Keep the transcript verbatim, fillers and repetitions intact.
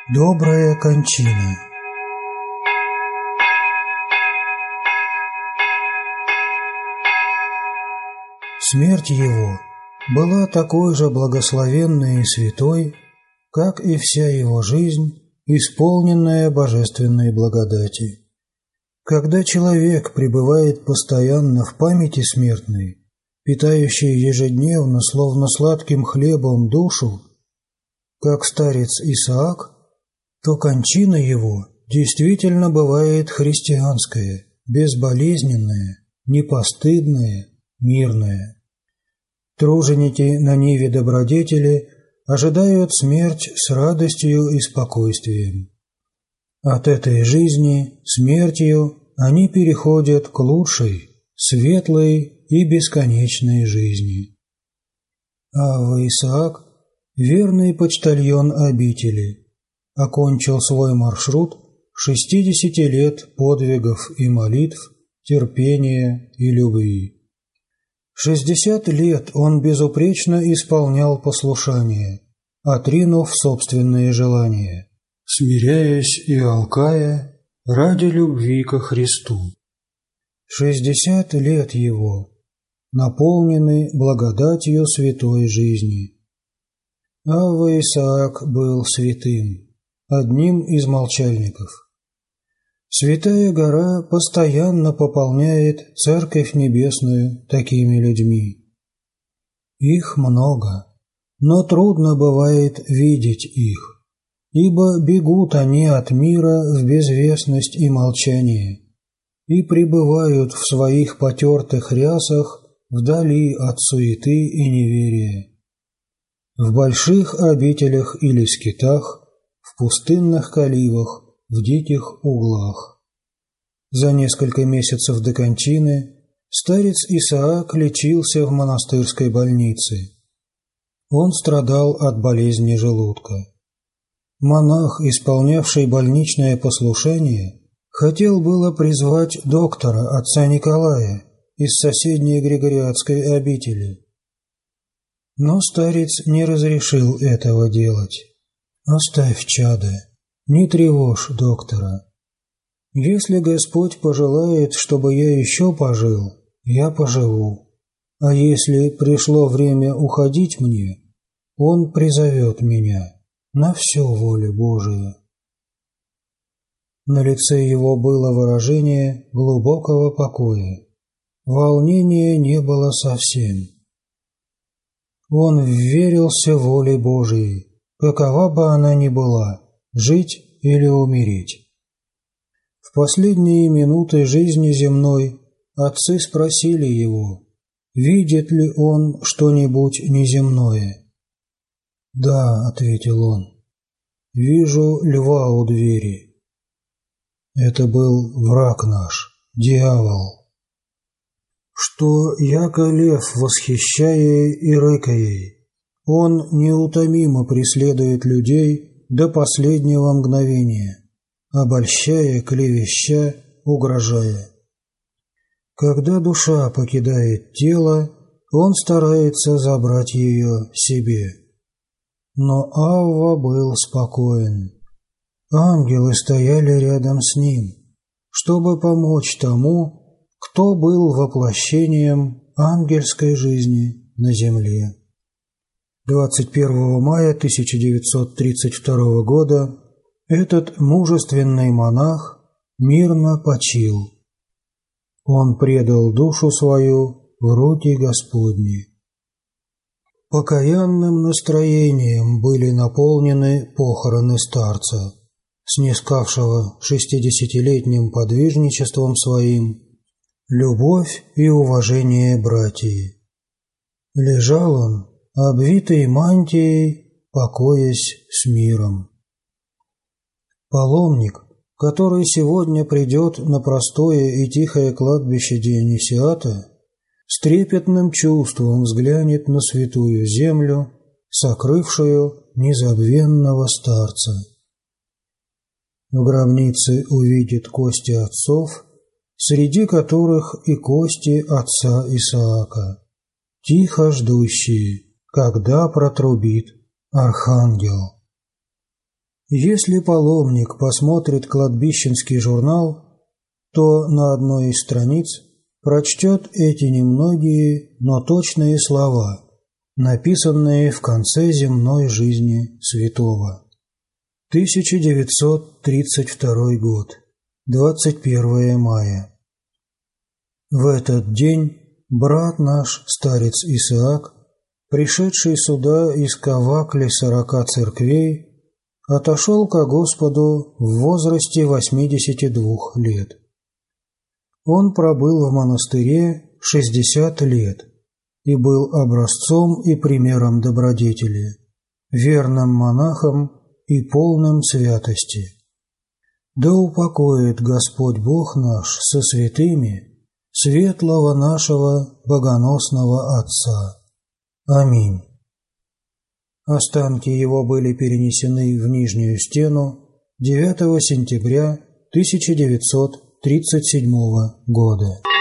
Добрая кончина. Смерть его была такой же благословенной и святой, как и вся его жизнь, исполненная божественной благодати. Когда человек пребывает постоянно в памяти смертной, питающей ежедневно, словно сладким хлебом, душу, как старец Исаак, то кончина его действительно бывает христианская, безболезненная, непостыдная, мирная. Труженики на ниве добродетели ожидают смерть с радостью и спокойствием. От этой жизни, смертью, они переходят к лучшей, светлой и бесконечной жизни. Авва Исаак, верный почтальон обители, окончил свой маршрут шестидесяти лет подвигов и молитв, терпения и любви. Шестьдесят лет он безупречно исполнял послушание, отринув собственные желания, смиряясь и алкая ради любви ко Христу. Шестьдесят лет его наполнены благодатью святой жизни. Авва Исаак был святым, одним из молчальников. Святая гора постоянно пополняет Церковь Небесную такими людьми. Их много, но трудно бывает видеть их, ибо бегут они от мира в безвестность и молчание и пребывают в своих потертых рясах вдали от суеты и неверия. В больших обителях или скитах, в пустынных каливах, в диких углах. За несколько месяцев до кончины старец Исаак лечился в монастырской больнице. Он страдал от болезни желудка. Монах, исполнявший больничное послушание, хотел было призвать доктора, отца Николая, из соседней Григориадской обители. Но старец не разрешил этого делать. «Оставь чадо, не тревожь доктора. Если Господь пожелает, чтобы я еще пожил, я поживу. А если пришло время уходить мне, Он призовет меня на всю волю Божию». На лице его было выражение глубокого покоя. Волнения не было совсем. Он вверился воле Божией, какова бы она ни была, жить или умереть. В последние минуты жизни земной отцы спросили его, видит ли он что-нибудь неземное. «Да», — ответил он, — «вижу льва у двери». Это был враг наш, дьявол. Что яко лев восхищая и рыкая, он неутомимо преследует людей до последнего мгновения, обольщая, клевеща, угрожая. Когда душа покидает тело, он старается забрать ее себе. Но Авва был спокоен. Ангелы стояли рядом с ним, чтобы помочь тому, кто был воплощением ангельской жизни на земле. двадцать первого мая тысяча девятьсот тридцать второго года этот мужественный монах мирно почил. Он предал душу свою в руки Господни. Покаянным настроением были наполнены похороны старца, снискавшего шестидесятилетним подвижничеством своим любовь и уважение братьев. Лежал он, обвитый мантией, покоясь с миром. Паломник, который сегодня придет на простое и тихое кладбище Дионисиата, с трепетным чувством взглянет на святую землю, сокрывшую незабвенного старца. В гробнице увидит кости отцов, среди которых и кости отца Исаака, тихо ждущие, когда протрубит архангел. Если паломник посмотрит кладбищенский журнал, то на одной из страниц прочтет эти немногие, но точные слова, написанные в конце земной жизни святого. тысяча девятьсот тридцать второй год, двадцать первое мая. В этот день брат наш, старец Исаак, пришедший сюда из Кавакли сорока церквей, отошел ко Господу в возрасте восьмидесяти двух лет. Он пробыл в монастыре шестьдесят лет и был образцом и примером добродетели, верным монахом и полным святости. Да упокоит Господь Бог наш со святыми светлого нашего богоносного Отца. Аминь. Останки его были перенесены в Нижнюю стену девятого сентября тысяча девятьсот тридцать седьмого года.